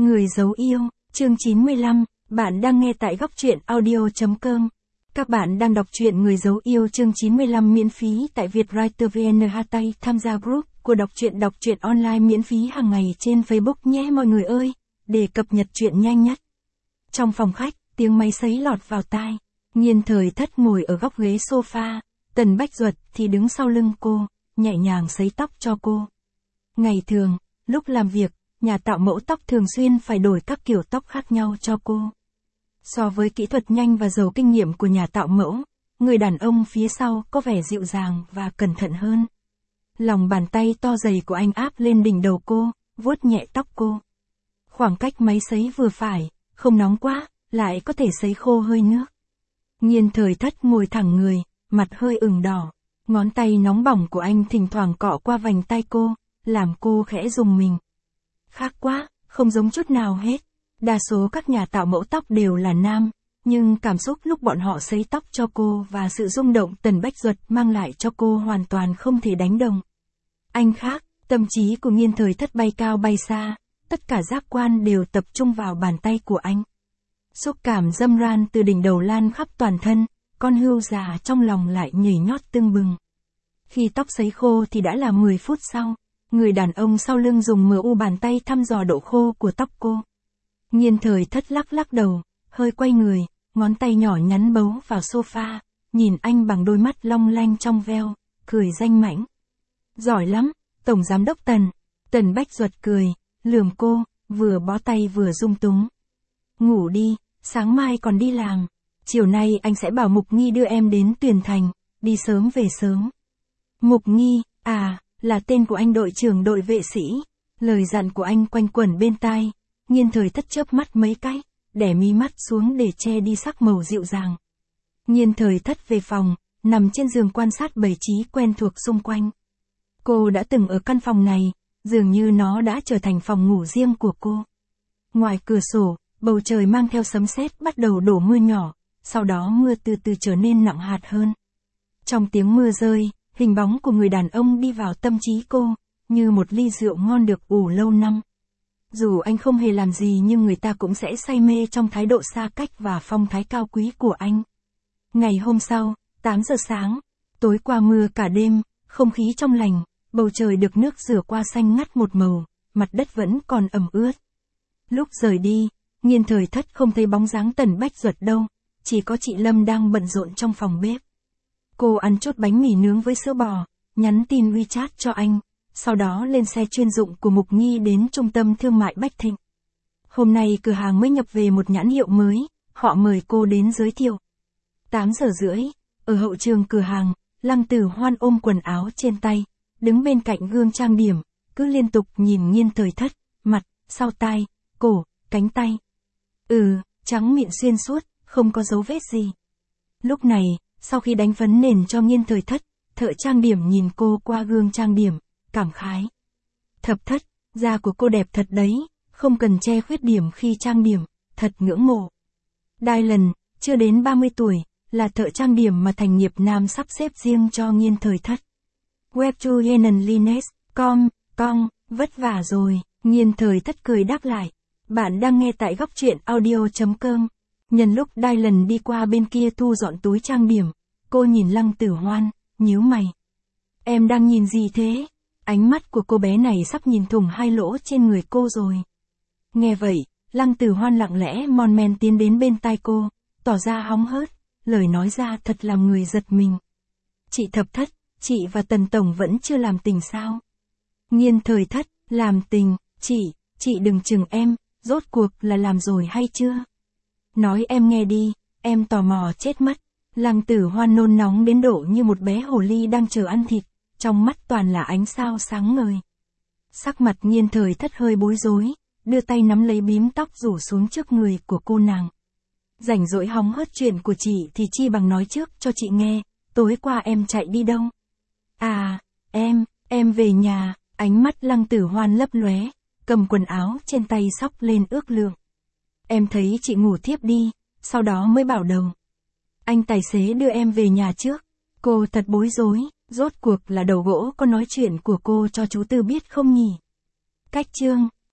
Người giấu yêu, chương 95, bạn đang nghe tại góc truyện audio.com. Các bạn đang đọc truyện Người giấu yêu chương 95 miễn phí tại Vietwriter VN. Tham gia group của đọc truyện online miễn phí hàng ngày trên Facebook nhé mọi người ơi, để cập nhật truyện nhanh nhất. Trong phòng khách, tiếng máy sấy lọt vào tai. Nhiên Thời Thất ngồi ở góc ghế sofa, Tần Bách Duật thì đứng sau lưng cô, nhẹ nhàng sấy tóc cho cô. Ngày thường, lúc làm việc, nhà tạo mẫu tóc thường xuyên phải đổi các kiểu tóc khác nhau cho cô. So với kỹ thuật nhanh và giàu kinh nghiệm của nhà tạo mẫu, người đàn ông phía sau có vẻ dịu dàng và cẩn thận hơn. Lòng bàn tay to dày của anh áp lên đỉnh đầu cô, vuốt nhẹ tóc cô. Khoảng cách máy sấy vừa phải, không nóng quá, lại có thể sấy khô hơi nước. Nhiên Thời Thất ngồi thẳng người, mặt hơi ửng đỏ. Ngón tay nóng bỏng của anh thỉnh thoảng cọ qua vành tay cô, làm cô khẽ rùng mình. Khác quá, không giống chút nào hết. Đa số các nhà tạo mẫu tóc đều là nam, nhưng cảm xúc lúc bọn họ sấy tóc cho cô và sự rung động Tần Bách Duật mang lại cho cô hoàn toàn không thể đánh đồng. Anh khác, tâm trí của Nhiên Thời Thất bay cao bay xa, tất cả giác quan đều tập trung vào bàn tay của anh. Xúc cảm dâm ran từ đỉnh đầu lan khắp toàn thân, con hươu già trong lòng lại nhảy nhót tưng bừng. Khi tóc sấy khô thì đã là 10 phút sau, người đàn ông sau lưng dùng mu bàn tay thăm dò độ khô của tóc cô. Nhiên Thời Thất lắc đầu, hơi quay người, ngón tay nhỏ nhắn bấu vào sofa, nhìn anh bằng đôi mắt long lanh trong veo, cười danh mãnh. Giỏi lắm, Tổng Giám đốc Tần. Tần Bách Duật cười, lườm cô, vừa bó tay vừa rung túng. Ngủ đi, sáng mai còn đi làm. Chiều nay anh sẽ bảo Mục Nghi đưa em đến Tuyền Thành, đi sớm về sớm. Mục Nghi, à, là tên của anh đội trưởng đội vệ sĩ. Lời dặn của anh quanh quẩn bên tai. Nhiên Thời Thất chớp mắt mấy cái, đè mí mắt xuống để che đi sắc màu dịu dàng. Nhiên Thời Thất về phòng, nằm trên giường quan sát bày trí quen thuộc xung quanh. Cô đã từng ở căn phòng này, dường như nó đã trở thành phòng ngủ riêng của cô. Ngoài cửa sổ, bầu trời mang theo sấm sét bắt đầu đổ mưa nhỏ, sau đó mưa từ từ trở nên nặng hạt hơn. Trong tiếng mưa rơi, hình bóng của người đàn ông đi vào tâm trí cô, như một ly rượu ngon được ủ lâu năm. Dù anh không hề làm gì nhưng người ta cũng sẽ say mê trong thái độ xa cách và phong thái cao quý của anh. Ngày hôm sau, 8 giờ sáng, tối qua mưa cả đêm, không khí trong lành, bầu trời được nước rửa qua xanh ngắt một màu, mặt đất vẫn còn ẩm ướt. Lúc rời đi, Nhiên Thời Thất không thấy bóng dáng Tần Bách Duật đâu, chỉ có chị Lâm đang bận rộn trong phòng bếp. Cô ăn chốt bánh mì nướng với sữa bò, nhắn tin WeChat cho anh, sau đó lên xe chuyên dụng của Mục Nghi đến trung tâm thương mại Bách Thịnh. Hôm nay cửa hàng mới nhập về một nhãn hiệu mới, họ mời cô đến giới thiệu. 8 giờ rưỡi, ở hậu trường cửa hàng, Lăng Tử Hoan ôm quần áo trên tay, đứng bên cạnh gương trang điểm, cứ liên tục nhìn Nhiên Thời Thất, mặt, sau tai, cổ, cánh tay. Trắng mịn xuyên suốt, không có dấu vết gì. Lúc này, sau khi đánh phấn nền cho Nhiên Thời Thất, thợ trang điểm nhìn cô qua gương trang điểm, cảm khái. Thập Thất, da của cô đẹp thật đấy, không cần che khuyết điểm khi trang điểm, thật ngưỡng mộ. Dylan, chưa đến 30 tuổi, là thợ trang điểm mà Thành Nghiệp Nam sắp xếp riêng cho Nhiên Thời Thất. Webtoyenenlines.com, vất vả rồi, Nhiên Thời Thất cười đáp lại. Bạn đang nghe tại góc truyện audio.com. Nhân lúc Dylan đi qua bên kia thu dọn túi trang điểm, cô nhìn Lăng Tử Hoan, nhíu mày. Em đang nhìn gì thế? Ánh mắt của cô bé này sắp nhìn thủng hai lỗ trên người cô rồi. Nghe vậy, Lăng Tử Hoan lặng lẽ mon men tiến đến bên tai cô, tỏ ra hóng hớt, lời nói ra thật làm người giật mình. Chị Thập Thất, chị và Tần Tổng vẫn chưa làm tình sao? Nhiên Thời Thất, làm tình, chị đừng chừng em, rốt cuộc là làm rồi hay chưa? Nói em nghe đi, em tò mò chết mất. Lăng Tử Hoan nôn nóng đến độ như một bé hồ ly đang chờ ăn thịt, trong mắt toàn là ánh sao sáng ngời. Sắc mặt Nhiên Thời Thất hơi bối rối, đưa tay nắm lấy bím tóc rủ xuống trước người của cô nàng. Rảnh rỗi hóng hớt chuyện của chị thì chi bằng nói trước cho chị nghe, tối qua em chạy đi đâu? À, em về nhà, ánh mắt Lăng Tử Hoan lấp lóe, cầm quần áo trên tay xốc lên ước lượng. Em thấy chị ngủ thiếp đi, sau đó mới bảo đầu. Anh tài xế đưa em về nhà trước. Cô thật bối rối, rốt cuộc là đầu gỗ có nói chuyện của cô cho chú Tư biết không nhỉ? Cách chương